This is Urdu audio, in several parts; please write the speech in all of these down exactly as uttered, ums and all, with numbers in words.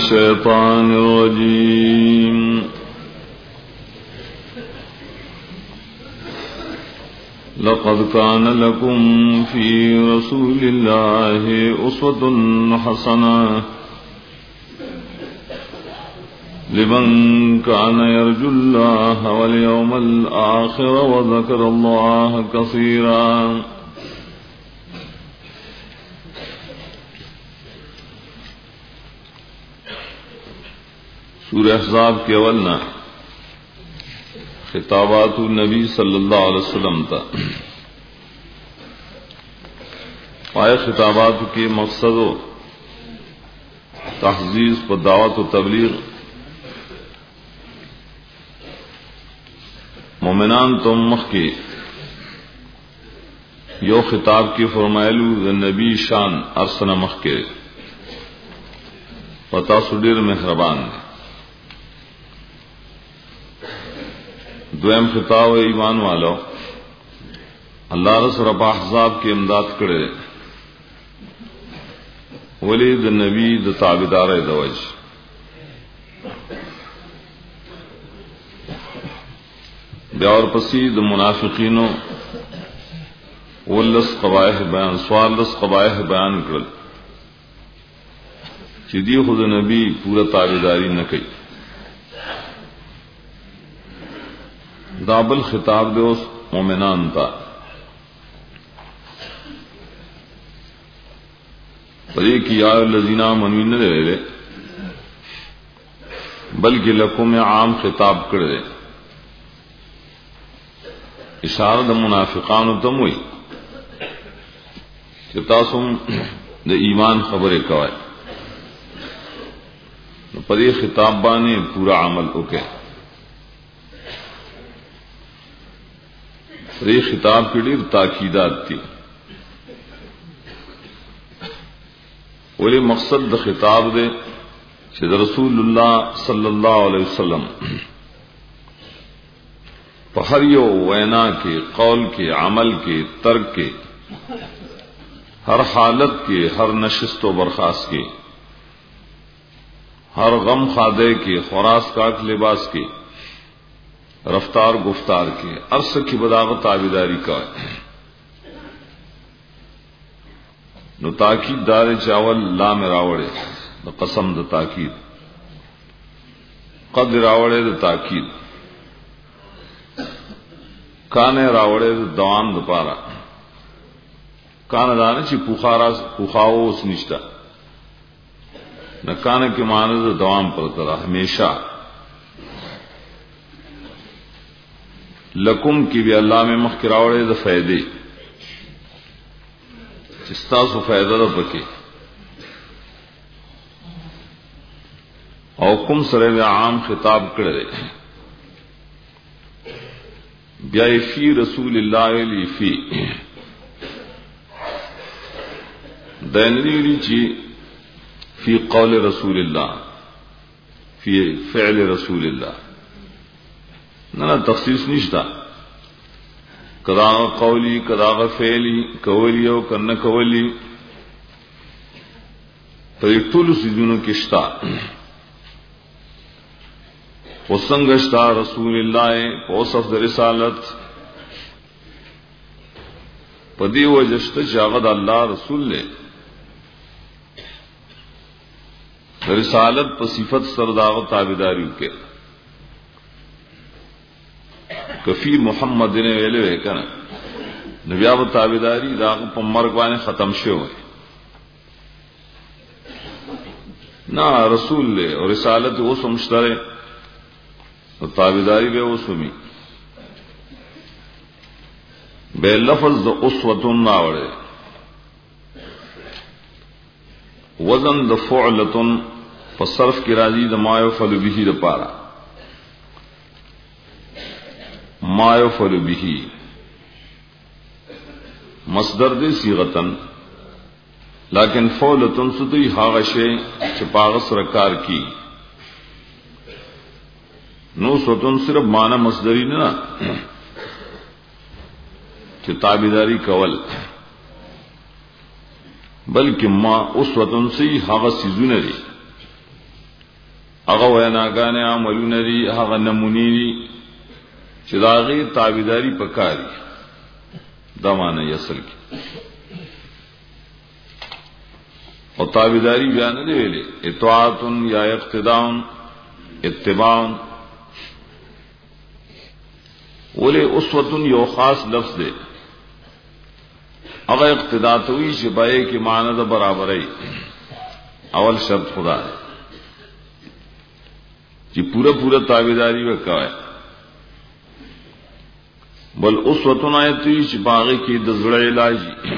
الشيطان الرجيم لقد كان لكم في رسول الله أسوة حسنة لمن كان يرجو الله واليوم الآخر وذكر الله كثيرا. سورہ احزاب کے اولنا خطابات النبی صلی اللہ علیہ وسلم تا پائے خطابات کے مقصد و تحزیز پر دعوت و تبلیغ مومنان تو مخ کے یو خطاب کی فرمائلو نبی شان ارسن مخ کے پتا سڈیر مہربان دویم خطاب ایمان والو اللہ رسول رب احزاب کی امداد کرے ولی د نبی د تابعدار دوج بیا اور پسی د منافقینو ولس قبائح بیان سوالس قبائح بیان کرل چې دی خود نبی پورا تابعداری نہ کئی. دابل خطاب دے اس مومنان تا پدے کی یا الذین آمنوا نہ دے دے بلکہ لکم عام خطاب کر دے اشارہ د منافقان تم ہوئی کہ تاسو د ایمان خبرے کوائے پدے خطاب بانے پورا عمل اوکے. ری خطاب کی ڈیر تاکیدات تھی ولی مقصد د خطاب دے کہ رسول اللہ صلی اللہ علیہ وسلم پہریو وینا کے قول کے عمل کے ترک کے ہر حالت کے ہر نشست و برخاست کے ہر غم خادے کے خوراک کاٹ لباس کے رفتار گفتار کے عرص کی بداغت تابیداری کا نو تاکید دار چاول لام راوڑے نو قسم د تاکید قد راوڑے د تاکید کانے راوڑے د دوام د پارا کان دانے چی پوخارا پوخاو اس نشتا نہ کانے کے معنی د دوام پر کرا ہمیشہ. لکم کی بھی اللہ میں مخکراوڑے دا فائدے چستاسو فائدہ دا پکے او کم سرے دا عام خطاب کردے بیائی فی رسول اللہ علی فی دینری چی فی قول رسول اللہ فی فعل رسول اللہ نہ تخصیص نشتا کداغ قولی کداغ فعلی کولی او کن کولی تو ایک طول سیدونو کشتا وسنگشتا رسول اللہ پوصف در رسالت پدی وجشت جاغد اللہ رسول لے رسالت پصفت سرداغ تابداری کے کفی محمد نے ویلے ہے کنا نبیاب تابیداری داغ پا مرگوانے ختم شو ہے نا رسول لے اور رسالت وہ سمجھترے اور تابیداری بے وہ سمی بے لفظ دا اسوتن ناوڑے وزن دا فعلتن فصرف کی راضی دا ما یفعل به دا پارا ما یفعل به مصدر دے صیغتن لیکن فعلتن سدی حاغشے چپاغس رکار کی نو سوتن صرف معنی مصدری نہ کہ تابیداری کول بلکہ ما اس وطن سے ہی حاغ سیزون دی هغه ویناګانې عملونه دي، هغه نمونې دي چې د هغې تابعداري پکاري. دا معنی اصل کې او تابعداري بیا نه دی ویلې، اطاعت یا اقتداء اتباع. ولې اسوه یو خاص لفظ دی، هغه اقتداء توي چې پای کې معنی د برابرۍ اول شرط خدا ہے چې پورا پورا تابعداري وکړي. بل اسوه آیتي چې باغې کې د زړه علاج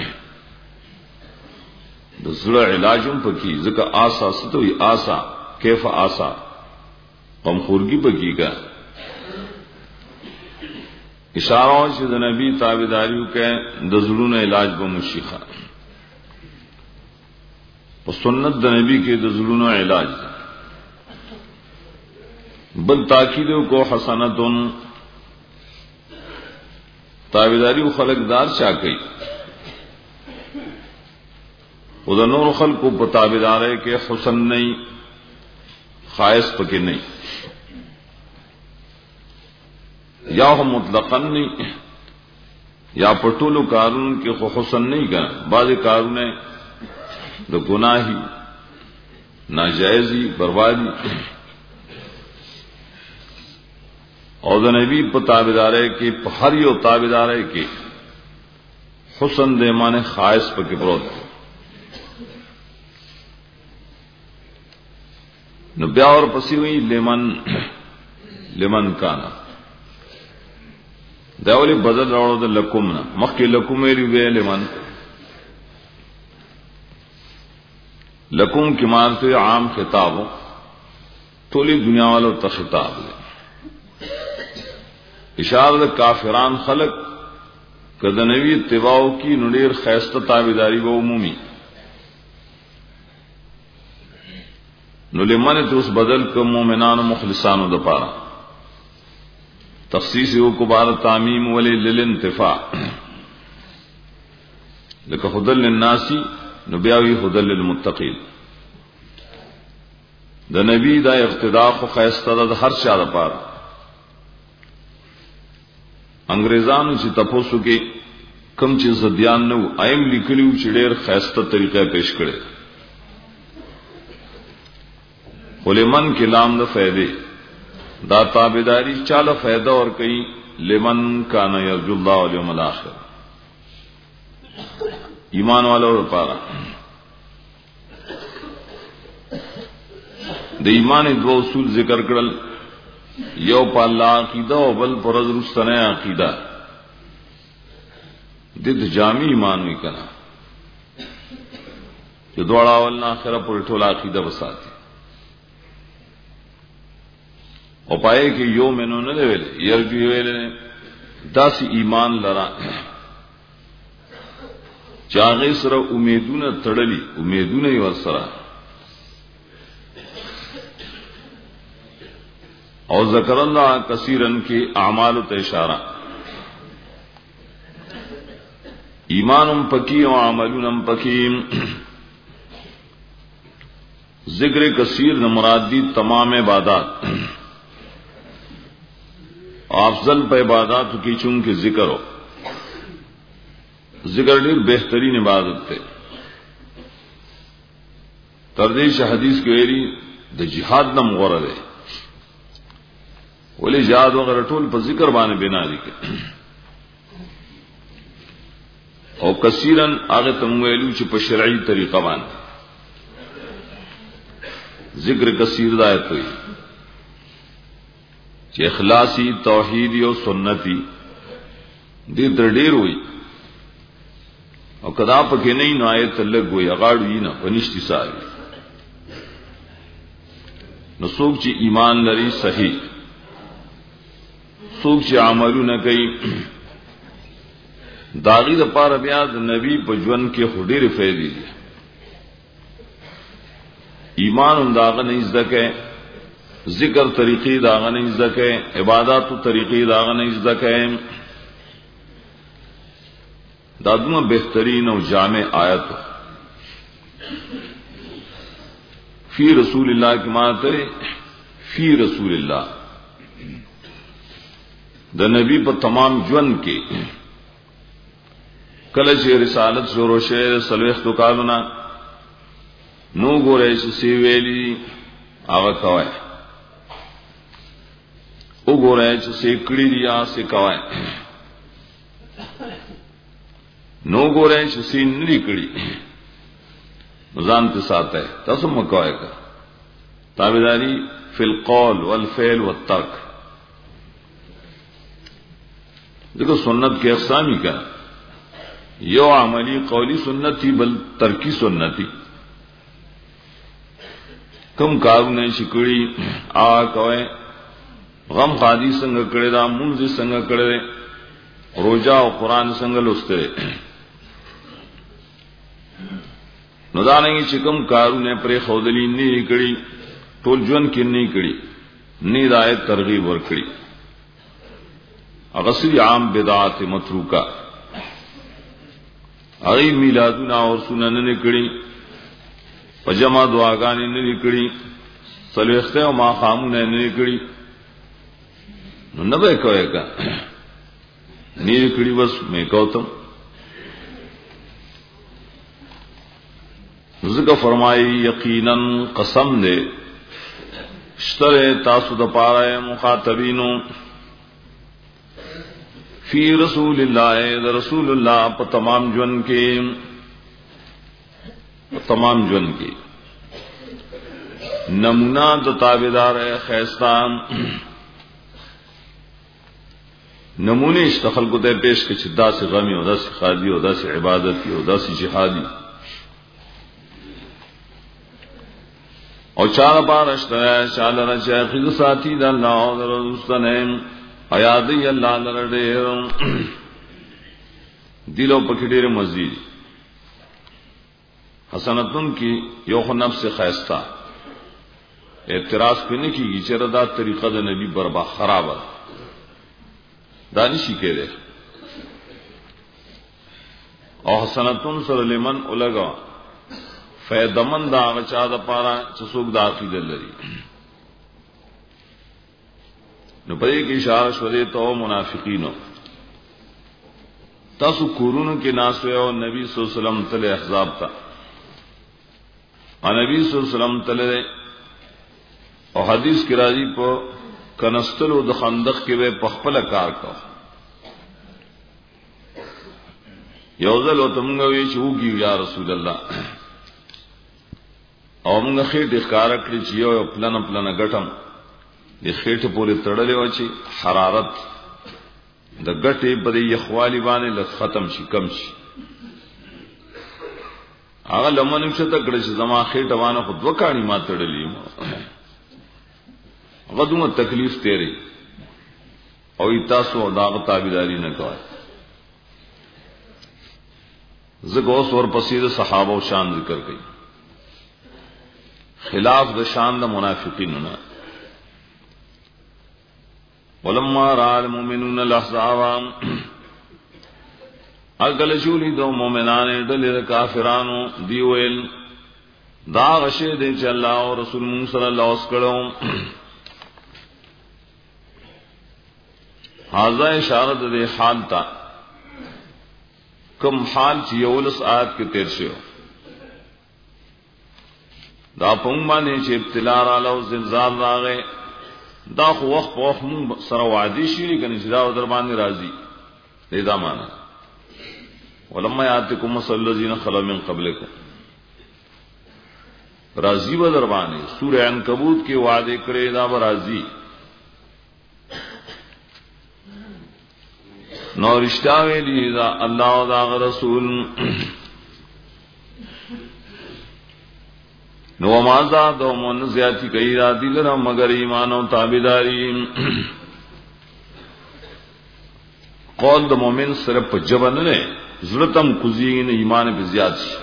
د زړه علاجم پکې ځکه آسا ستوي آسا کیف آسا غمخورګي پکې کا اشاره چې د نبی تابعداریو کې د زړونو علاج به مشيخه په سنت د نبی کې د زړونو علاج. بل تاکید کو حسنتن تابعداریو خلق دار چا کوي او د نور خلقو په تابعدارۍ کې حسن نه خاص پکې نه یا هم مطلقاً نه یا پټولو کارون کې خو حسن نه کا بعض کارونه د گناهي ناجایزي بربادي او د نبی په تابعدارۍ کې په هر یو تابعدارۍ کې حسن دې معنی خاص پکې پروت. نو بیا اور پسې وی لمن لمن کانا دا ولې بدل راوړو د لکم نه مخکې لکم ویلي وی لمن لکم کی مانتے عام خطاب ټولې دنیا والو ته خطاب دی. اشاره کافران خلق کده نبی اتباع کی نډیر خیسته تابعداري و عمومي نو لمن ته اوس بدل کوم مؤمنانو مخلصانو د پاره تخصیص یو کبار تعمیم ولی للانتفاع لکه هدل للناس نو بیاوی هدل للمتقین. د نبی دا اقتداء خو خیسته د هر چا لپاره. انګریزانو چې تاسو کې کم چې زديان نو ایم لیکلو چې ډېر خیسته طریقې پیش کړي ولمن کلام د فائدې دا تابعداري چاله فائدہ اور کوي لمن کان یرجو الله والیوم الاخر ایمان والو لپاره. د ایمان دو اصول ذکر کړل، یو په الله عقیده او بل پر رسنه عقیده. د دې جامع ایمان وی کنا چې دوړا ول نه اخره پر ټول عقیده وساتي او پای کې یو منو نه ویل یرجو ویل داس ایمان لرا چاغې سره امیدونه تړلې امیدونه یې ور سره او ذکر الله کثیرن کې اعمال ته اشاره ایمانم پکی او عملونم پکی. ذکر کثیر نہ مراد دی تمام عبادات افضل په عبادت کې چونکه ذکر ہو ذکر ډیر بهترین عبادت ته تردیش حدیث کې ویلي د جهاد نم غوړه ده ولې جهاد وغیرہ ټول په ذکر باندې بنا دي او کثیرن هغه تم ویلو چې په شرعي طریقه باندې ذکر کثیر دایته وي چې اخلاصي توحیدی او سنتي دې تر ډیر وي او کدا پکې نه نو آیت لګ وي اغاړو یې نه پنيشتي ساري نو څوک چې ایمان لري صحیح څوک چې عملونه کوي داغي د پاره بیا د نبی په ژوند کې خډيره فائدې دي. ایمان هم داغه نه ځکه ذکر طریقې داغه نه ځکه عبادت طریقې داغه نه ځکه دادمه بهترین او جامع آیت فی رسول اللہ کی ماتے فی رسول اللہ د نبی په تمام ژوند کې کله چې رسالت شروع شوه سلوخت کالونه نو ګورې چې سی ویلي هغه کوي او ګورې چې سی کړی دی یا سی کوي نو ګورې چې سی نری کړی ځان ته ساته تاسو مکوای کا تابعداري فی القول والفعل والترک دیکھو سنت کے اقسامی کا یو عملی قولی سنت تھی بل ترکی سنت تھی کم کارو نے شکڑی آ کوئے غم خادی سنگ کڑے دا منزی سنگ کڑے روجہ و قرآن سنگ لستے ندانگی چکم کارو نے پرے خودلی نہیں کڑی ټول ژوند کې نه کړي نه دایت ترغیب ور کړي اغسری عام بدعات متروکا اغي میلادونه او سنن نه کړي پجما دعاګانې نه کړي صلیخته او ما خامونه نه کړي نو نه به کوي کا نه کړي بس مې کوتم ذکر فرمایي یقینا قسم دے شتر تاسو د پاره مخاطبینو فی رسول اللہ د رسول اللہ په تمام جون کې تمام جون کې نمونہ د تابعدار خیستان نمونه استخل کو ته پیش کې چې داسې غمی او داسې خادي او داسې عبادت او داسې جهادي او چار بار اشترا شال رچا خذ ساتھی د الله او رسولن ایادی الله لرډه دلو پکې ډېر مزید حسنتن کی یو خو نفس خیستا اعتراض کنه کیږي چې دا طریقه د نبی بربا خراب دانش کېده او حسنتن سره لمن الګا فیدمن دا غچا دا پارا چسوک دا عقیدہ لري نو پدې کې اشاره شوه ته منافقینو تاسو کورونو کې ناس او نبی صلی الله علیه وسلم تل احزاب تا نبی صلی الله علیه وسلم تل او حدیث کې راځي په کنستلو د خندق کې به پخپل کار کو یوزل او تمغوي چې وګي یا رسول الله او موږ خېټه ښکار کړی چې یو پلان پلان غټم د خېټه پورې تړلې و چې حرارت د غټې په یخوالي باندې لږ ختم شي کم شي هغه لمنم شته کړی چې زما خېټه باندې خو دوه کاڼي ما تړلې هغه دومره تکلیف تیری او تاسو داغه تابعداري نه کوي زګ اوس ور پسې د صحابه او شان ذکر کړي خلاف د شان د منافقین نه ولما را المؤمنون الاحزاب اگل شولی دو مومنان دل کافرانو دیویل دا غشه دې چې الله او رسول مون صلی الله علیه وسلم هاذا اشاره دې حال تا کوم حال چې یولس آیات کې تیر شو دا پون باندې چې ابتلا رااله او زلزال راغې دا خو وخت په وخت مون سره وعده شي کنه چې دا در باندې راځي دې دا معنا ولما یاتکم صلی الذین خلو من قبلکم راضی و در باندې سورہ عنکبوت کې وعده کړی دا راضی نو رشتہ ویلی دا اللہ و دا رسول نو مازا دو من زیادی کئی را دل را مگر ایمان و تابداری قول دا مومن صرف جبن نے ضرورتم کزین ایمان پہ زیاد شی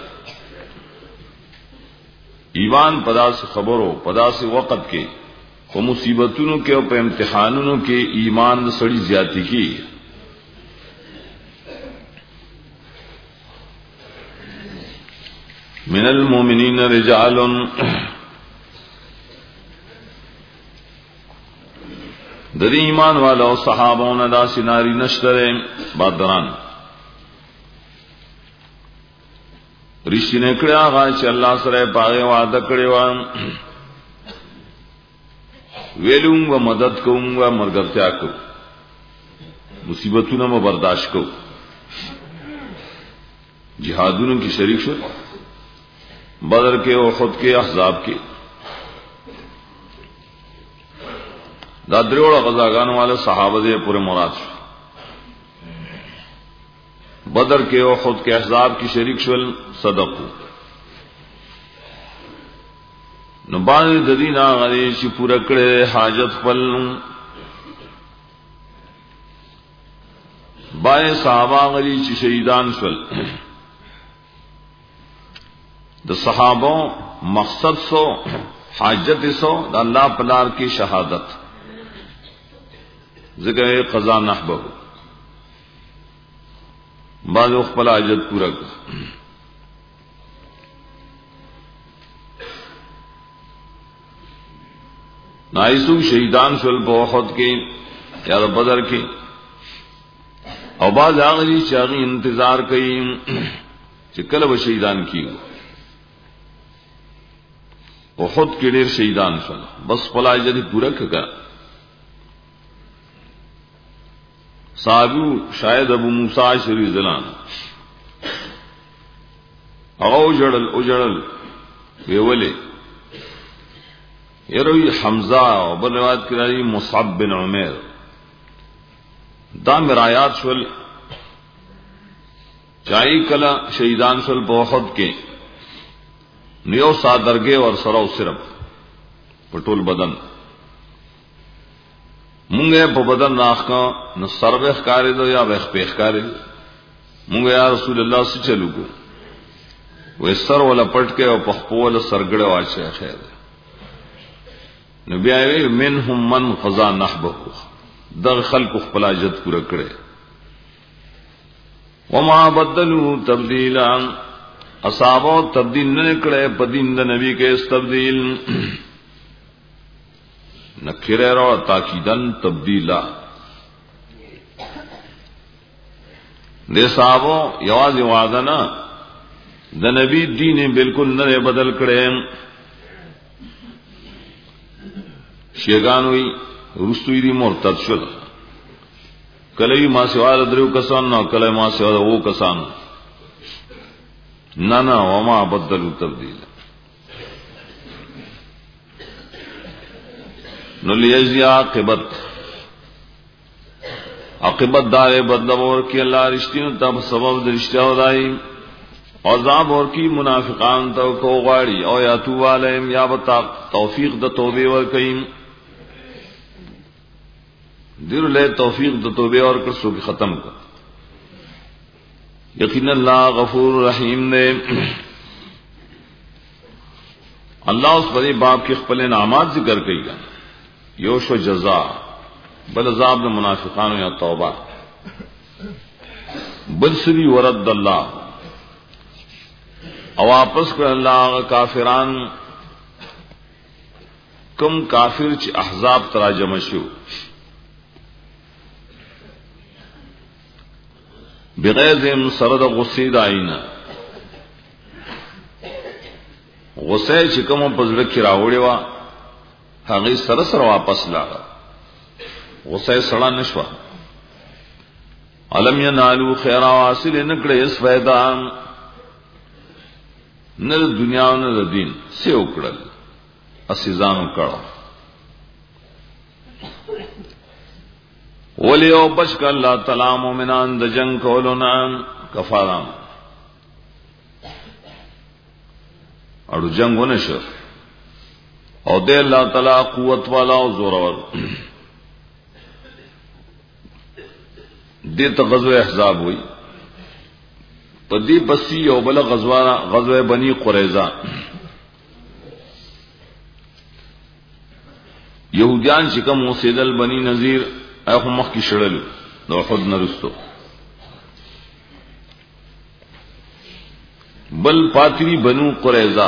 ایمان پدا سے خبرو پدا سے وقت کے و مصیبتوں کے و پہ امتحانوں کے ایمان سڑی زیادتی کی من المؤمنین رجال د ایمان والو صحابونو دا سیناری نشتره بدران رښتینه کړه هغه چې الله سره پاغه وعده کړی و ویلوم و مدد کوم و مرګرتیا کوم مصیبتونو مو برداشت کو جهادونو کې شریک شو بدر کې او احد کې احزاب کې دا دروړه غزاګانو والے صحابه دې پورے مراد شو بدر کې او احد کې احزاب کې شریک شول صدقو نو باندې د دین هغه چې پوره کړې حاجت خپل باندې صحابه غلي چې شهیدان شول د صحابه مقصد سو حاجت سو د الله پلار کی شهادت ذکر قضا نحبه بعض خپل حاجت پورا کړ نایسو شهیدان شول په احد کې یا بدر کې او بعض هغه چې هغه انتظار کوي چې کله به شهیدان کیږي احد کې ډېر شهیدان شول بس خپل حاجت پورا کړه صحابو شاید ابو موسی شری زلان او جړل او جړل ویولې یروي حمزه او بل روایت کړي مصعب بن عمر دا مرایات شول چای کلا شهیدان شول په احد کې نیو صادرګه اور سره صرف پټول بدن مونږه په بدن راخ کا نو سروخ کاری دو یا بخ پیخ کاری مونږه یا رسول الله سے چلو کو و سر ولا پټ کې او په خپل سرګړه واچي خیر نبی ایوی منهم من قضا نحبه دغ خلق خپل حاجت پورا کړي وما بدلوا تبديلا اصحابو تبدیل نه کړي په دین د نبی کې تبدیل نکره را تاکیدن تبدیلا دے صحابو یواز وعده نه د نبی دین بالکل نه بدل کړي شیگانوی رستوی دی مرتد شد کلوی ما سوال درو کسان نو کلوی ما سوال او کسان نا نا وما بدلو تبدیل نو لیجزی عاقبت عاقبت دار بدلور کی اللہ رشتین تب سبب درشتہ ہو دائی عذاب اور کی منافقان تو کو غاڑی او یا تو علیہم یا بتا توفیق د توبه ور کئ دیر لے توفیق د توبه اور کر سو کی ختم کر یقینا اللہ غفور رحیم نے اللہ اس بڑے باپ کے خپل انعامات ذکر کئی گا یوش و جزا بل عذاب د منافقان یا توبہ بل سری ورد اللہ او واپس کر اللہ کافران کم کافر چ احزاب تراجم شو بغیظ سرد غصید آئینا غصه چې کوم په ځل کې راوړی و هغه سره سره واپس لاړ غصه سړا نشو علم ینالو خیر حاصل نکړې اس فائدہ نه دنیا او نه دین څه وکړل اسیزانو کړه ولی او بشک اللہ تعالی مومنان د جنگ کولونا کفارام اور جنگونه شو او دے اللہ تعالی قوت والا او زور ور دې ته غزوه احزاب ہوئی پدی بسی او بل غزوه غزوه بنی قریظه یہودیان شکم موسیدل بنی نذیر ایخو مخ کی شڑلو دو خود نرستو بل پاتری بنو قریظہ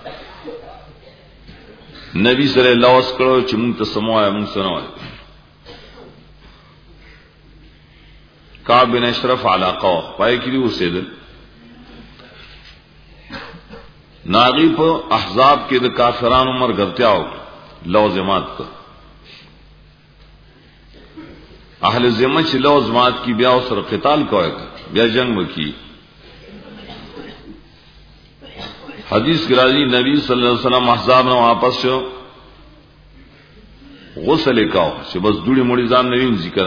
نبی صلی اللہ علیہ وسلم چمون تسمو آیا مون سنو آیا کعب بن اشرف علاقہ پای کړي اوسېدل ناغي په احزاب کې د کافرانو مرګرتیا او لوزمات کو اهل ذمه چې لوزمات کی بیا سره قتال کوي بیا جنگ وکي حدیث کی راضی نبی صلی اللہ علیہ وسلم احزاب نے واپس شو غسل کاو چې بس دوړي مړي ځان نه وین ذکر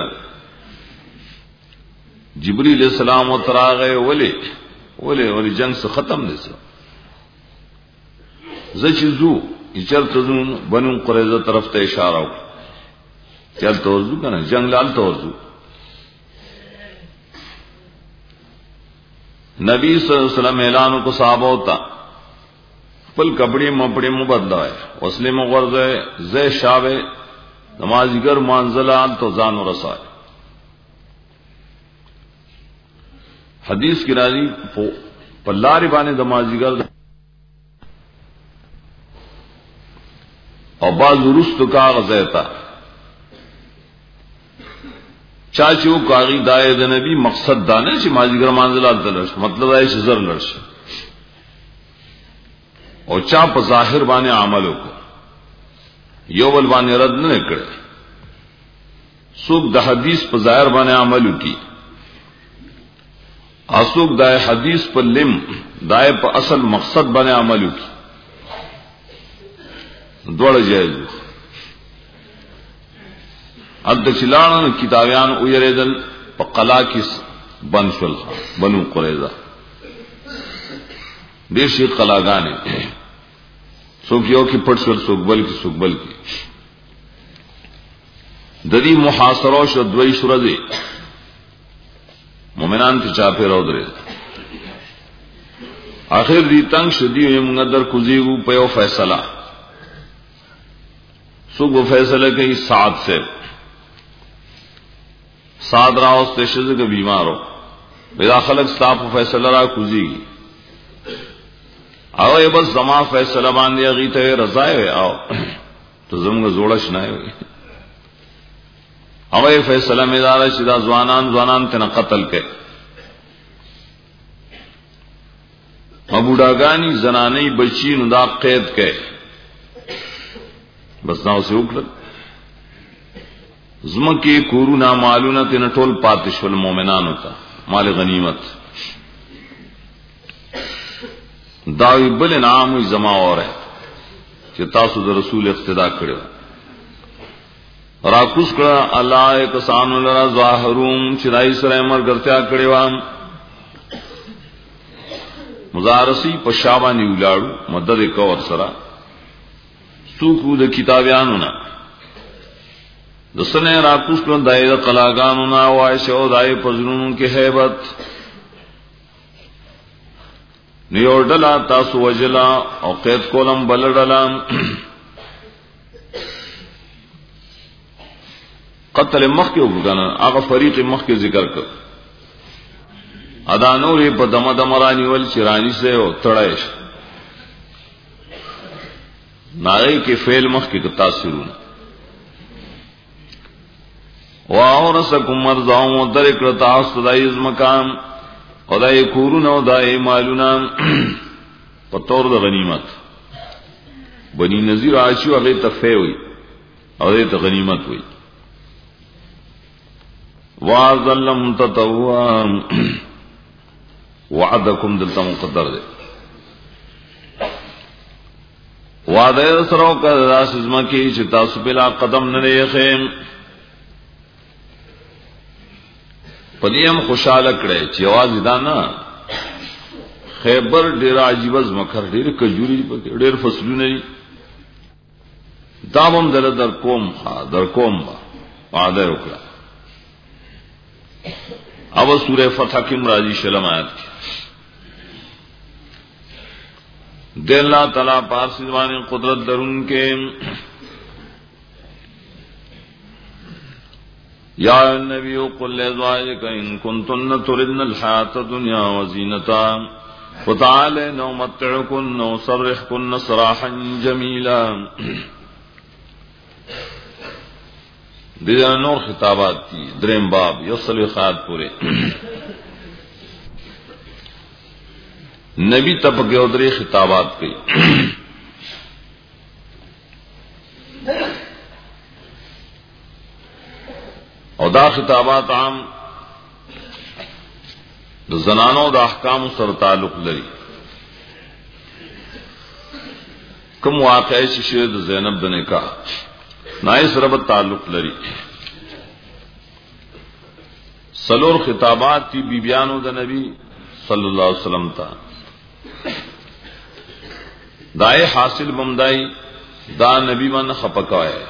جبرئیل السلام او تراغه ولي ولي ولي جنگ سے ختم نشو زچزو چلته زون بنو قریظه طرف ته اشاره وکړه چلته ورزو کنه جنگ لال ته ورزو نبی صلی اللہ علیہ وسلم اعلان کو صحابہ ہوتا پل کپڑے مپڑے مبدلائے وصلے مغرضے زے شاوے نمازگر مانزلان تو زان و رسائے حدیث کی راضی پلاری بانے نمازگر اور بعض رست کا غزیتا چاچو کاغی دائے نبی مقصد دانے چی مازیگر مانزلان تلرش مطلب ہے شزر لرش اور چا په ظاهر باندې عمل وکړ یو بل باندې رد نه کړ څوک د حدیث په ظاهر باندې عمل وکړي اسوک د حدیث په لم دای په اصل مقصد باندې عمل وکړي دوړ جایز اد چلان کتابیان او یریدل په قلا کې بنشل بنو قریظه دیشی قلاګانې څوک یو کې پټ شول څوک بل کې څوک بل کې د دې محاصره شو دوی شورزي مومنان ته چا په راو درې اخر دې تنگ شدي موږ در کوزیو په یو فیصله څوک فیصله کوي سعد سے سعد راو ستشه کې بیمارو بلا خلق صاحب فیصله را کوزيږي او ای بس زما فیصله باندې غي ته رضا وي او ته زموږ جوړش نه وي او ای فیصله مې دار چې دا ځوانان ځوانان ته قتل کړي ابوډاګانی زنانې بچی نو دا قید کړي بس نو څه وکړه زمکه کورونا مالونه تن ټول پاتشول مؤمنانو ته مال غنیمت داوی بل انعام زما اور ہے چې تاسو د رسول اقتدا کړو راکوس کړه الله کسان لرا ظاهروم چې دای سره امر ګرځیا کړو مزارسی په شابانی ولاړو مدد کو سره څوک د کتابیانو نه د سنه راکوس کړه دای د قلاګانو نه وای شو دای پزړونو کې hebat نیو ډلا تاسو وجلا او قید کولم بلډلا قتل مخ کې وګڼه هغه فریق مخ کې ذکر کړ ادا نورې په دمه دمرانی ول چرانی سے او تړایش نای کې فعل مخ کې تاثیرون واورسکم مرضاو درکړه تاسو دایز مقام خدای کورونه او دای مالونه په تور د غنیمت بنی نذیر عاشو هغه تفه وي او دې ته غنیمت وي واظلم تطوع وعدکم دلته مقدر ده وعده سره کړه راس زما کې چې تاسو بلا قدم نه یې پدیم خوشاله کړي چې आवाज دا نه خیبر ډیر عجیب از مخر ډیر کجوري ډیر فصلونه دي دامم در در کوم ها در کوم وعده وکړه او سوره فتح کې مرাজি شلم آیات د الله تعالی پارس باندې قدرت درون کې یا نبی قل لازواجک ان کنتن تردن الحیات الدنیا وزینتها فتعالین ومتعکن وسرحکن سراحا جمیلا دیجا نور خطابات کی درم باب یوصل خیات پورے نبی تب کے ادرے خطابات کی اور دا خطابات عام دا زنانوں دا احکام سر تعلق لری کم واقعی ششید دا زینب دا نکاح نائس ربط تعلق لری سلور خطابات تی بیبیانو دا نبی صلی اللہ علیہ وسلم تا دائے حاصل بمدائی دا نبی من خپکوائے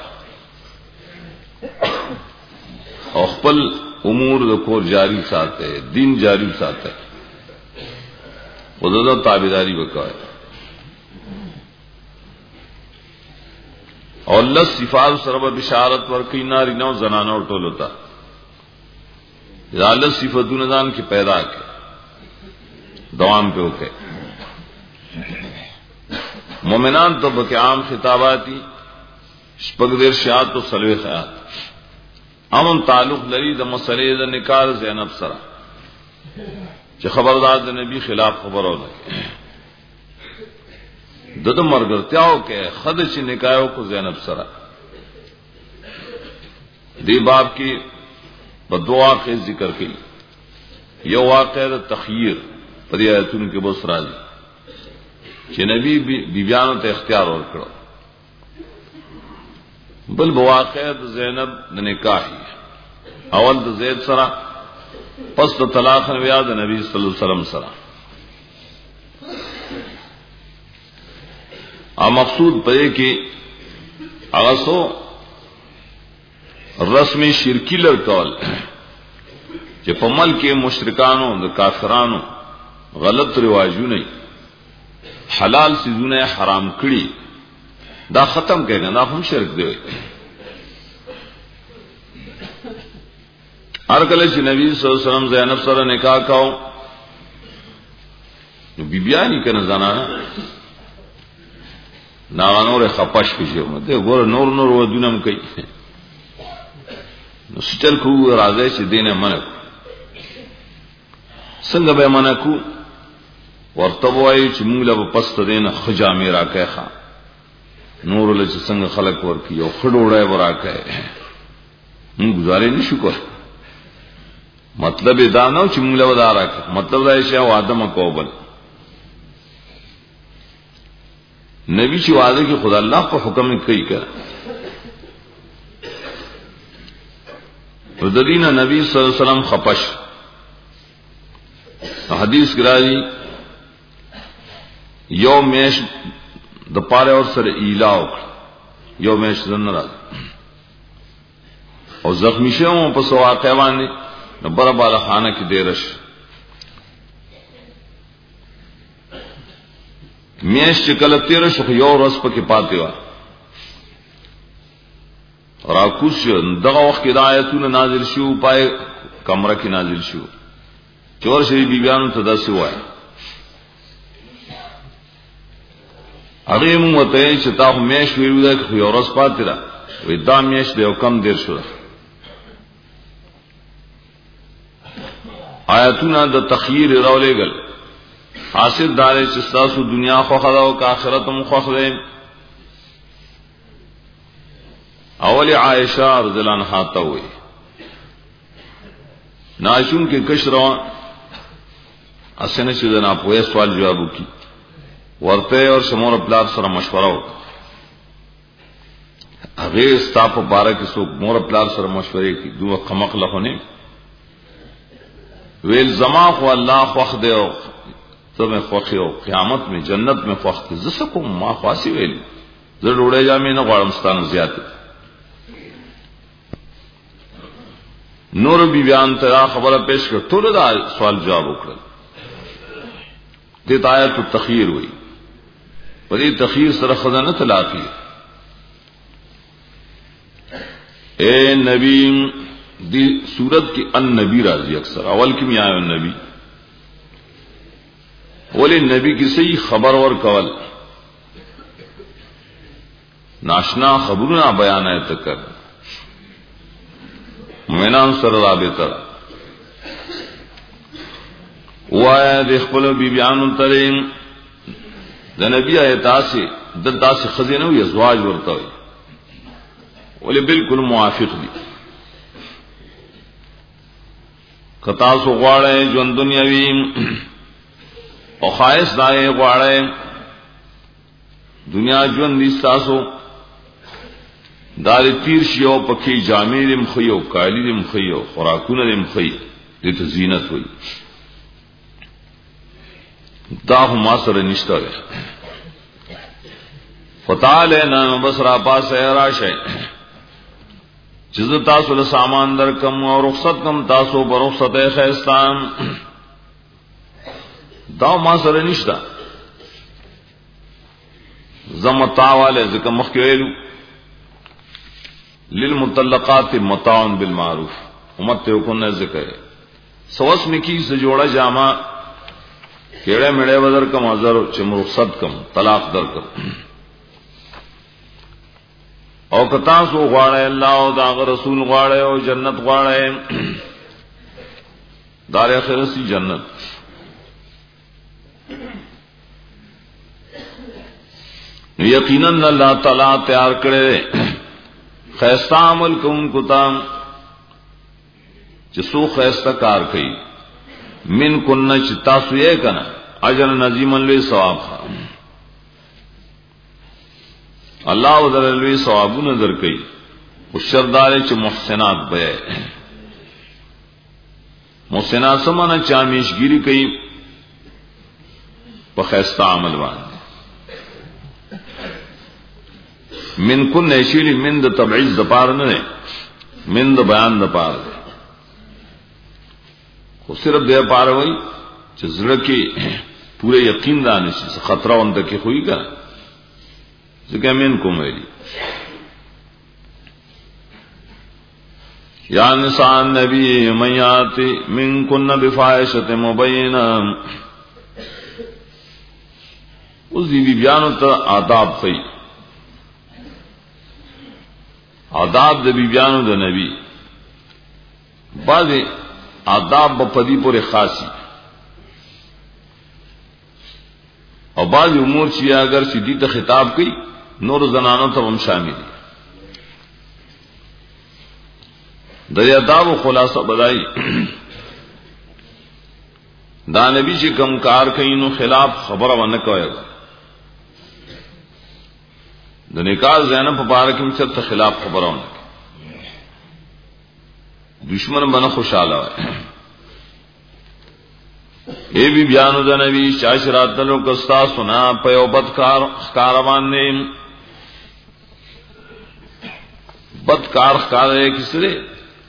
اور خپل امور دا کور جاری ساتے دین جاری ساتے خدا تابیداری بکوائے اور اللہ صفات سرب بشارت ورکی ناری نو زنانو ٹولتا اللہ صفتون دان کی پیدا کے دوام پہ ہوتے مومنان تو بک عام خطاباتی شپگ دیر شیعات تو سلوی خیات امن تعلق لری دا مسئلے دا نکار زینب سرا چھ خبردار دا نبی خلاف خبر ہو لگے دد مرگرتیاو کے خد چھ نکایو کو زینب سرا دی باب کی بدو واقع ذکر کی یو واقع دا تخییر پدی آیتون کے بس راضی چھ نبی بیبیانو تا اختیار اور کرو بل بواقع دا زینب دا نکاحی اول دا زید سرا پس دا طلاق نویا دا نبی صلی اللہ علیہ وسلم سرا آ مقصود پدے کہ اغسو رسم شرکی لرکول چھ پا ملک مشرکانو دا کافرانو غلط رواجو نہیں حلال سیزونے حرام کری دا ختم کہے گا دا ہم شرک دے ہر کلے چھ نبی صلی اللہ علیہ وسلم زینب سر نکاح کاؤ بی بیانی کنا زنانا ناغا نور خپش کشی دے گور نور نور ودونم کئی نو سچل کو رازے چھ دینے منکو سنگ بے منکو ورطبوائی چھ مونگلہ با پست دینا خجا میرا کہے خواہ نور لچ سنگ خلق ورکی او خڑوڑے ورا کہے من گزارے نہیں شکر مطلب دا نو چھ مونگلہ ودا را کہے مطلب دا ایشیا وادم کوبل نبی چھ وعدے کی خدا اللہ کو حکم کئی کر رددین نبی صلی اللہ علیہ وسلم خپش حدیث گرائی یو میش د پاره اور سره ایلاو یو میش زن راز او زخمی شوم په سو واقع باندې نبر بالا خانه کې دیرش میش چې کله تیر شو یو ورځ پکې پاتې و را کوش دغه وخت کې د آیتونو نازل شو پای کمره کې نازل شو چور شری بیبیانو ته داسې وای اغه مو وته چې تا میش ویلو دا خو یو ورځ پاتې را وې دا میش دی او کم دیر شو آیاتونه د تخییر راولېګل حاصل دار چې تاسو دنیا خو خدا او آخرت هم خو خدای اول عائشہ رضی اللہ عنہا ته وې ناشون کې کشرا اسنه چې نه په سوال جواب وکي ورته اور شمور پلار سره مشوره وکړه هغه ستاپ بارے کې څوک مور پلار سره مشورې کی دوه قمق لهونه ویل زما خو الله خوخ دی او تمه خوخي او قیامت میں جنت میں خوخ دی زس کو ما خاصی ویل زه ډوړې جامې نه غواړم ستانه زیات نور بی بیان ته خبره پیش کړ ټول دا سوال جواب وکړ دې آیت التخیر وی پدې تخیر سره خزانه تلاقی اے نبی دی صورت کی ان نبی راضی اکثر اول کی میں آیا نبی ولی نبی کی صحیح خبر اور کول ناشنا خبرنا بیان ہے تکر مومنان سره رابطه وایا د خپل بیبيانو ترين د نبی ایتاسي د داسې خزینه وي ازواج ورته وي ولې بالکل موافق دي کتا سو غواړي ژوند دنیاوي او خاص دای غواړي دنیا ژوند دي تاسو دال تیر شیو پکې جامې دم خيو کالی دم خيو خوراکونه دم خي دې ته زینت وي دا هم سره نشته فتعالنا بصرا پاس راشه چیز تاسو له سامان در کم او رخصت کم تاسو پر رخصت خیستان دا ما سره نشته زمتاواله ځکه مخکې ویلو للمطلقات متاع بالمعروف امت ته کو نه ذکر سوس مکی سے جوڑا جامع کیڑے میڑے بدر کم ازر چم رخصت کم طلاق در کم او کتا سو غواړی الله او دا رسول غواړی او جنت غواړی دار اخرت سی جنت یقینا الله تعالی تیار کړي خیستا عمل کوم کو تام چې سو خیستا کار کوي من کن چتا سوې کنا اجر نظیم له ثواب الله وذر له ثواب نظر کوي او شردار چې محسنات به محسنات سمانه چامیشګری کوي په خیستا عمل باندې من کن نشیلی من د تبعیض د پار نه من د بیان د پار خو صرف د پار وای چې زړه کې پوره یقین دانه شي خطر وند کې خوې کا ځکه من کوم ویلی یا نساء النبی میات من کن بفاحشه مبینه اوس دی بیان ته آداب خي آداب د بیبیانو د نبی بعض آداب په پدی پورې خاصی او بعض امور چې اگر سیدی ته خطاب کوي نور زنانو ته هم شامل دي د آداب خلاصه بدای دا نبی چې کم کار کوي نو خلاف خبره ونه کوي د نکاح زینب په باره کې مڅ ته خلاف خبرونه دشمن باندې خوشاله اے بی بیانو د نبی شاشرات نو کستا سنا په یو بدکار کاروان نه بدکار ښکارې کسره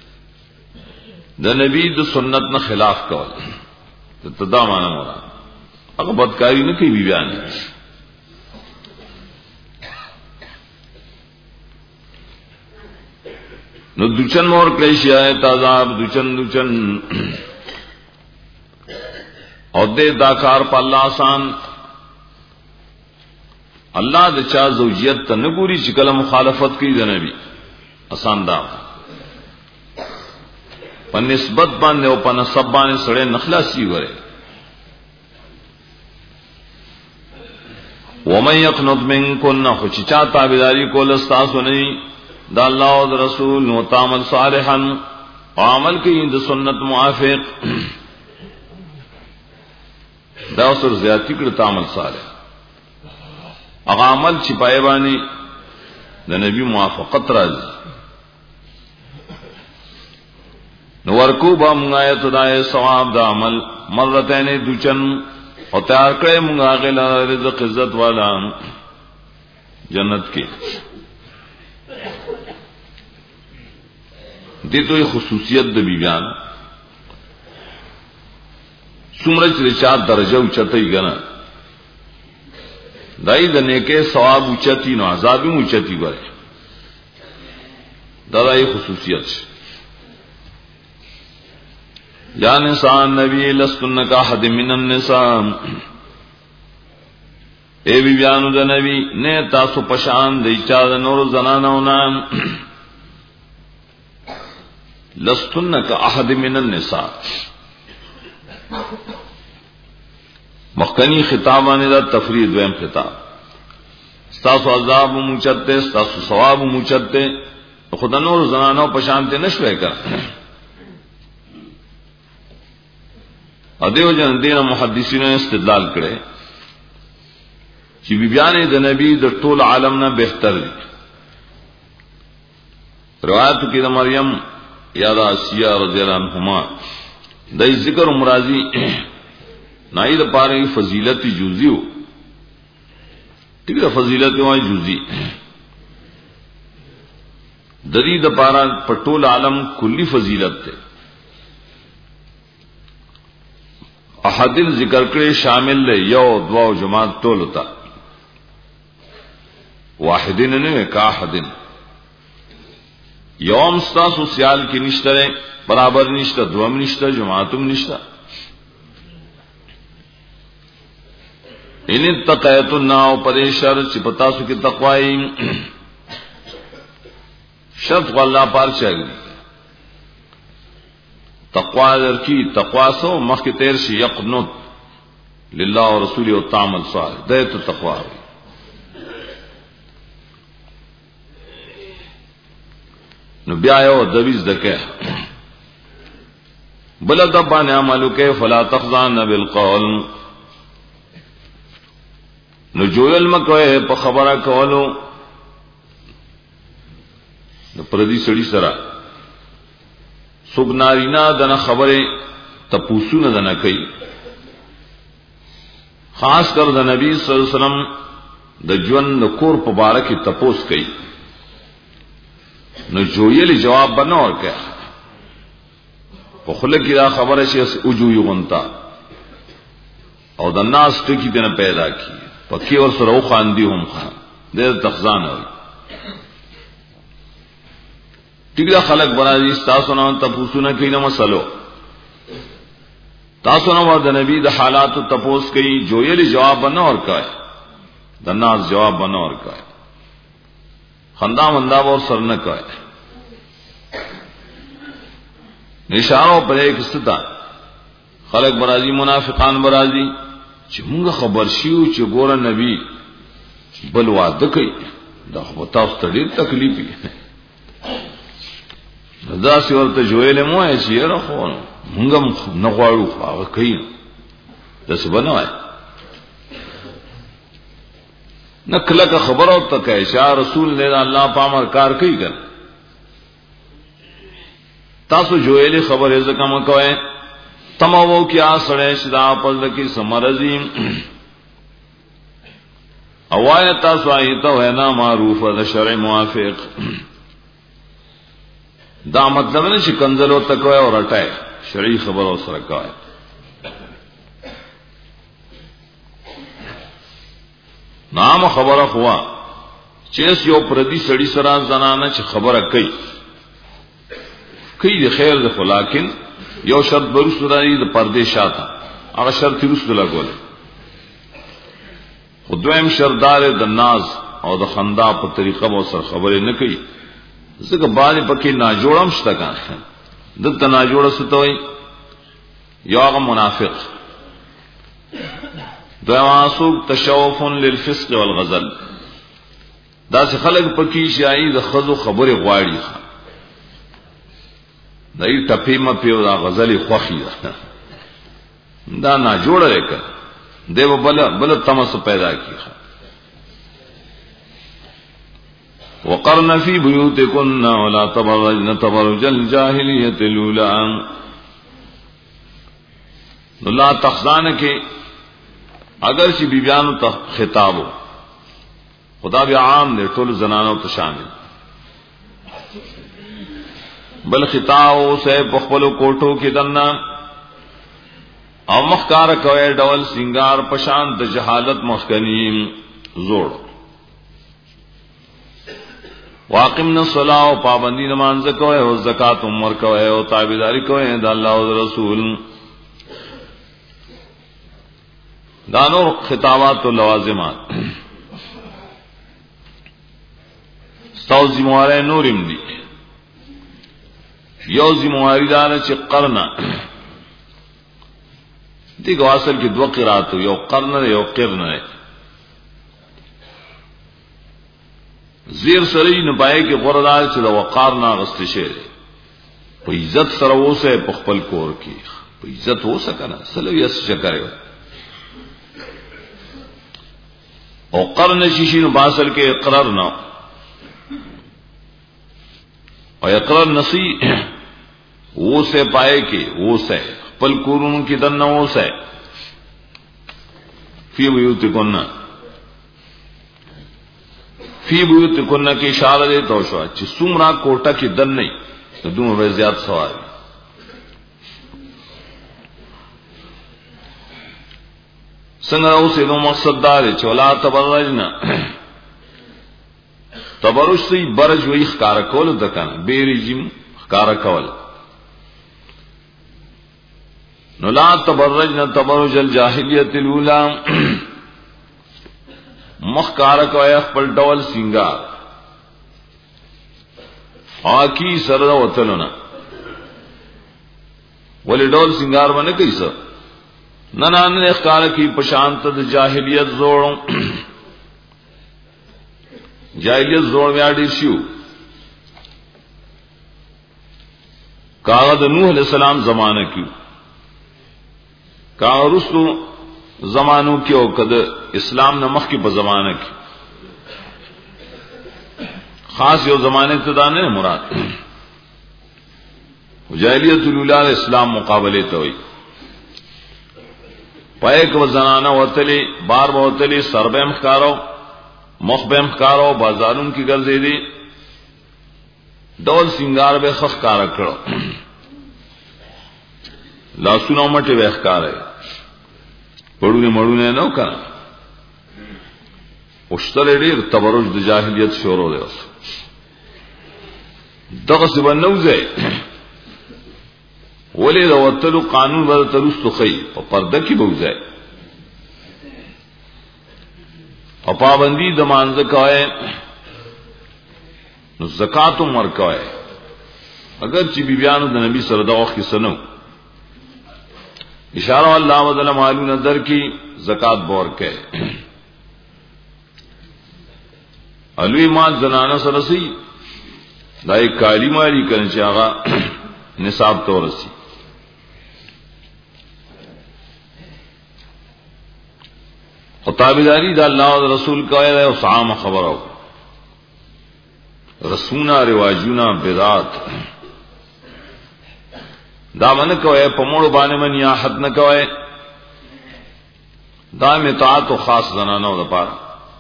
د نبی د سنت نه خلاف کول ته دا معنا مراد هغه بدکاری نه کوي بی بیان نو دوچن مور کلیشی آیت عذاب دوچن دوچن او دے داکار پا اللہ آسان اللہ دا چاہ زوجیت تا نگوری چکل مخالفت کی دا نبی آسان دا پا نسبت باندے و پا نصب باندے سڑے نخلاصی ورے ومن یقنط من کن خوچی چاہ تابداری کو لستاسو نہیں دا اللہ و دا رسول نو تعمل صالحا عمل کی دا سنت موافق دا سر زیادتی کر تعمل صالح اگا عمل چھپائے بانی دا نبی موافقت راضی نو ورکو با منگایت دائے ثواب دا عمل مرتین دوچن اور تیار کرے منگا غلا رزق عزت والا جنت کی دې ته خصوصیت د بیبیان څومره چې چا درجه اوچتای غنا دای د نیکه ثواب اوچتی نو عذاب هم اوچتی وره دا دای خصوصیت یا نساء النبی لستن کاحد من النساء اے بیبیانو د نبی نه تاسو پشان د چا د نور زنانو نام لستن كأحد من النساء. مخکنی خطابانی دا تفرید ویم خطاب. ستاسو عذاب موچتے ستاسو ثواب موچتے خدا نور زنانو پشانتے نشوے کر. ادیو جن دین محدثین استدلال کرے چې بیبیانې د نبی د ټول عالم نه بهتر دي. روایت کې د مریم یا د آسیہ رضی الله عنهما د ذکر مرادی نای د پاره فضیلت جزئی و ٹھیک ہے فضیلت وای جزئی د دې د پاره په ټول عالم کلی فضیلت ده. احادیث ذکر کړي شامل له یو دوا جماعت ټول تا واحدین نه کا احدین یوم ستا سوسیال کی نشته برابر نشته دوم نشته جماعتم نشته. ان تقیتنا او پریشر چې پتا سو کې تقوی شرط والله پار چاغي تقوا در کی تقوا سو مخ کی تیر شي یقنط لله ورسوله او تعمل صالح ده ته تقوا. نو بیا یو دویز دکه بل دبان عملو کې فلا تخزان بالقول نو جوړل مکوې په خبره کولو د پردي سړي سره سوګنارینا دنه خبره تپوسونه دنه کوي. خاص کر د نبی صلی الله علیه وسلم د ژوند کور په باره کې تپوس کوي نو جوړیل جواب بنو ورکه په خله کې دا خبره شي او جوړي غونتا او د ناس ټکی دنه پیدا کی پکې ور سره خواندي هم خان د تخزان وي ټیګه خلق برازي تاسو نه تپوسونه کوي نو مسلو تاسو نو د نبی د حالات تپوس کوي جوړیل جواب بنو ورکه د ناس جواب بنو ورکه خندا مندا اور سر نہ کوي نشانو پر ایک استدا خلق برازي منافقان برازي چې موږ خبر شیو چې ګوره نبی بل وعده کوي دا خو تاسو ته ډېر تکلیف دی دا څه ورته جوړلې مو یې چې راخو موږ نه غواړو هغه کوي د څه بنوي نکله کا خبرو تک ہے شاہ رسول نے اللہ پامر کار کوي کړ تاسو جوړلې خبره زکه مو کوي تمو کیا سړې شدا پز کی سمرزیم اوایت تاسو ایت ہے نا معروف د شرع موافق دا مطلب نه چې کنزلو تک وای او رټای شرعي خبرو سره کوي. نام خبره خوا چې یو پردي سړی سره زنانه چې خبره کوي کوي د خیر د خلاکن یو شرط برسو راځي د پردې شاته هغه شرط رسو لګول خدوایم شردار د ناز او د خندا په طریقه مو سره خبره نه کوي ځکه باندې پکې نا جوړم شته کان دته نا جوړه ستوي یو هغه منافق دواسوب تشوف للفسق والغزل دا چې خلق پکې شایي د خزو خبره غواړي دای ټپی م پیو دا غزل خوخي دا نه جوړه وکړه دیو بل بل تمس پیدا کیخه وقرن فی بیوتکن ولا تبرجن تبرج الجاهلیت الاولى لا تخزان کې اگر چې بیبیانو ته خطاب خدا بیا عام دې ټول زنانو ته شامل بل خطاب سے بخبلو کوټو کې دنا او مخکار کوي ډول سنگار پشان د جهالت مخکنیم زوړ واقمنا الصلاة او پابندی نماز کوي او زکات عمر کوي او تابعداري کوي د الله او رسول دانو خطابات و لوازمات استاو زمواره نورم دی یو ذمہواری دار چې قرنا دیگه اصل کې دو قرات یو قرن یو قرن ہے زیر سره نه پای کې غردار چې د وقار نه غست شي په عزت سره وسه په خپل کور کې په عزت وسه کنه سلوي اس شکر او قرن شي نو باصل کې اقرار نه او اقرار نسی وسه پای کې وسه خپل کورونو کې دنه وسه فی بیوتکن فی بیوتکن کی اشاره ده تو شو چې څومره کوټه کې دن نه نو دومره زیات سوال څنګه اوسې نو مقصد دا دی چې ولا تبرجنا تبرج سی برج وی ښکار کول د کنه بیرجم ښکار کول نو لا تبرجنا تبرج الجاهلیت الاولى مخکار کوي خپل ډول سنگار حاکی سره وتلونه ولې ډول سنگار باندې کوي څه نه نه نه ښکار کی پشانت د جاهلیت زوړو جاهلیت زوړ بیا ډیر شو کاغذ نوح علیہ السلام زمانہ کیو کاغذ رسو زمانوں کې او کده اسلام نمخ کې په زمانہ کې خاص یو زمانه ته دا نه مراد جاہلیت الاولى اسلام مقابله ته وي پای کو زنانه وتلی بار وتلی سربم ښکارو مخبم ښکارو بازارون کې ګرځې دي ډول سنگار به خخ کار کړو لاسونو مټه به ښکارې پړونه مړونه نو کړه اوشتل ډیر تبرج د جاهلیت شروع دی اوس دغه څه بنوځي ولې دا وتلو قانون ور ترستو خي په پرده کې بوځي او پابندي د مانځه کوي نو زکات عمر کوي اگر چې بیبيانو د نبی سره دا وخت سنو اشاره الله وذل مالو نظر کی زکات بور کې الوی مال زنانه سره سي دای کالی مالی کنه چې هغه نصاب تورسي او تابعداري د الله او رسول کوي او صام خبرو رسونا رواجونا بدعات دا من کوي په موړ باندې من یا حد نه کوي دا متعات او خاص زنانو د پاره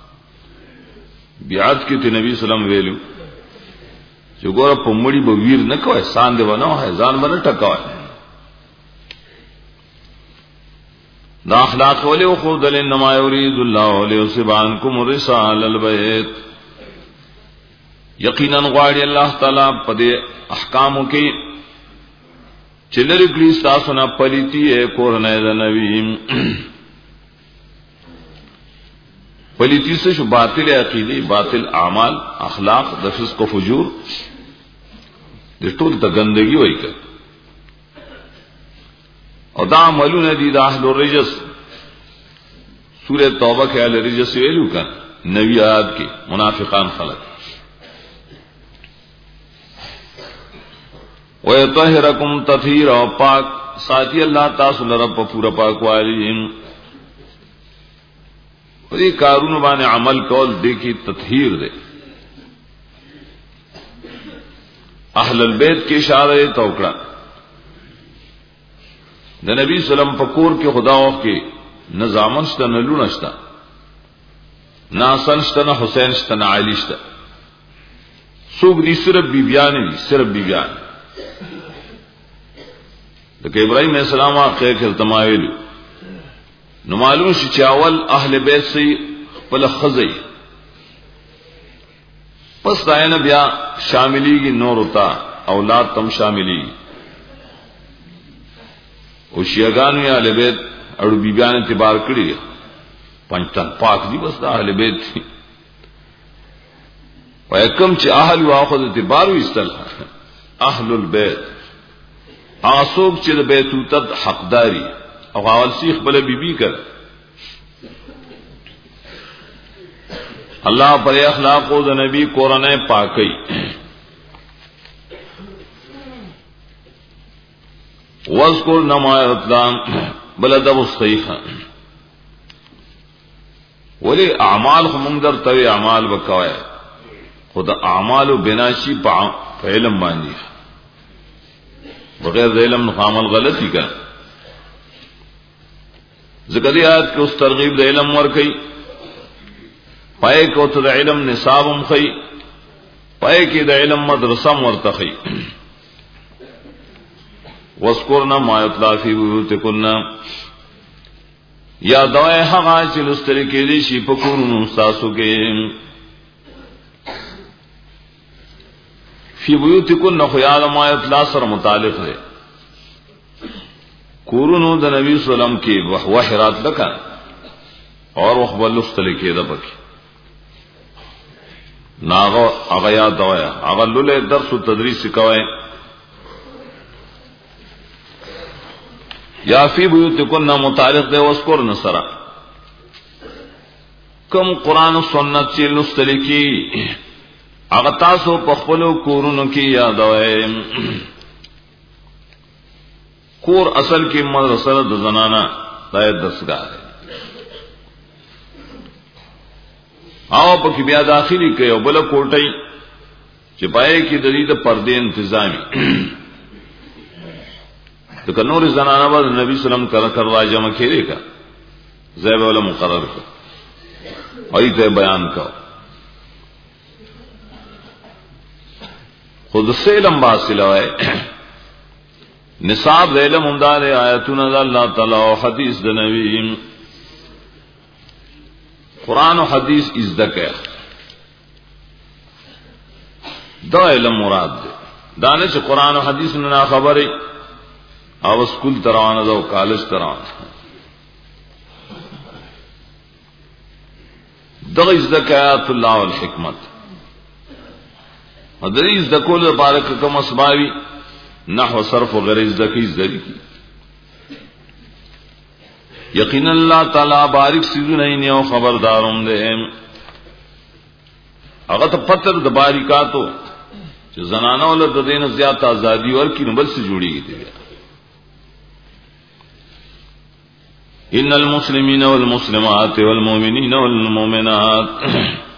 بیعت کې ته نبی سلام ویلو چې ګوره په مړی به ویر نه کوي سان دی ونه ہے ځان باندې ټکوي دا اخلاق ولې خو دل انما یرید الله لیصبانکم الرسال البیت یقینا غواړي الله تعالی په دې احکامو کې چې لري کړي تاسو نه پلیتی کور نه ده نبی پلیتی سے شو باطل عقیدی باطل اعمال اخلاق د فسق و فجور د ټول ته ګندګي وای کړه او دا عملونه دي د اهل الرجس سورہ توبہ کې اهل الرجس ویلو کا نبی آیات کې منافقان خلق وَيَطَهِرَكُمْ تَطْهِيرًا پاک ساتي الله تاسو لره په پورا پاکوالي دې کارونو باندې عمل کول دې کې تطهیر دے اهل البیت کې اشاره توکړه د نبی سلام په کور کې خدا او کې نظامن شته نه لونه شته نه حسن شته نه حسین شته نه علی شته څوک دې صرف بیبيان دي صرف بیبيان د ابراهیم علیہ السلام واقعه کې تمایل نو معلوم شي چې اول اهل بیت سي خپل خزي پس داینه بیا شاملېږي نور ہوتا اولاد تم شاملېږي او شیعاګانو یا اهل بیت اړو بیبيان اعتبار کړی پنځتن پاک دي بس د اهل بیت ويکم چې اهل واخذ اعتبار وستل اهل البيت آسوک چې د بیتوتت حقداري او اول سیخ بل بیبي کړ الله پر اخلاق او د نبی قرآن پاکي واذكر نما رتلان بلدب الصيحه ولی اعمال هم در توي اعمال وکوي خود اعمال بناشي په علم باندې بغیر علم نو عمل غلطي کا ذکریات کې اوس ترغیب د علم ور کوي پای کو ته د علم نصاب هم خي پای کې د علم مدرسه ورته خي واذكرنا ما يتلى في بيوتكن یا دوای هغه چې لستل کې دي شي په کورونو تاسو کې فی بیوتکن خو یا ما یتلا سره متعلق دی کورونو د نبی صلی الله علیه وسلم کې وحرات لکه اور وخبل لستل کې ده پکې ناغه هغه یا دوای هغه له درس او تدریس کوي یا فی بیوتکن متعلق دی واذکر نصرا کم قران او سنت چې لستل کې اغه تاسو په خپل کورونو کې یادوي کور اصل کې مدرسه د زنانا دای دسګار او په کې بیا داخلي کوي او بل کوټي چې پای کې د دې د پردې انتظامی د کنور زنانا باندې نبی سلام کړه کړه راځم کېږي کا زیب ولا مقرر کړ ایته بیان کا خود سے علم حاصل ہے نصاب علم امدار آیاتنا اللہ تعالی و حدیث د نبی قرآن و حدیث ازدک ہے دا علم مراد دے دانے سے قرآن و حدیث نہ خبر ہے او اسکول تروانہ دو کالج تروانہ دا ازدک آیات اللہ والحکمت دریز دکول بارک کم اسبابی نحو صرف و غیر ازدکی ازدکی یقین اللہ تعالی بارک سیزو نہیں او خبردارم دے اگر تو پتر د باریکاتو چې زنانه ول د دین زیات آزادی ورکی نو بل سے جوړی دی ان المسلمین والمسلمات والمؤمنین والمؤمنات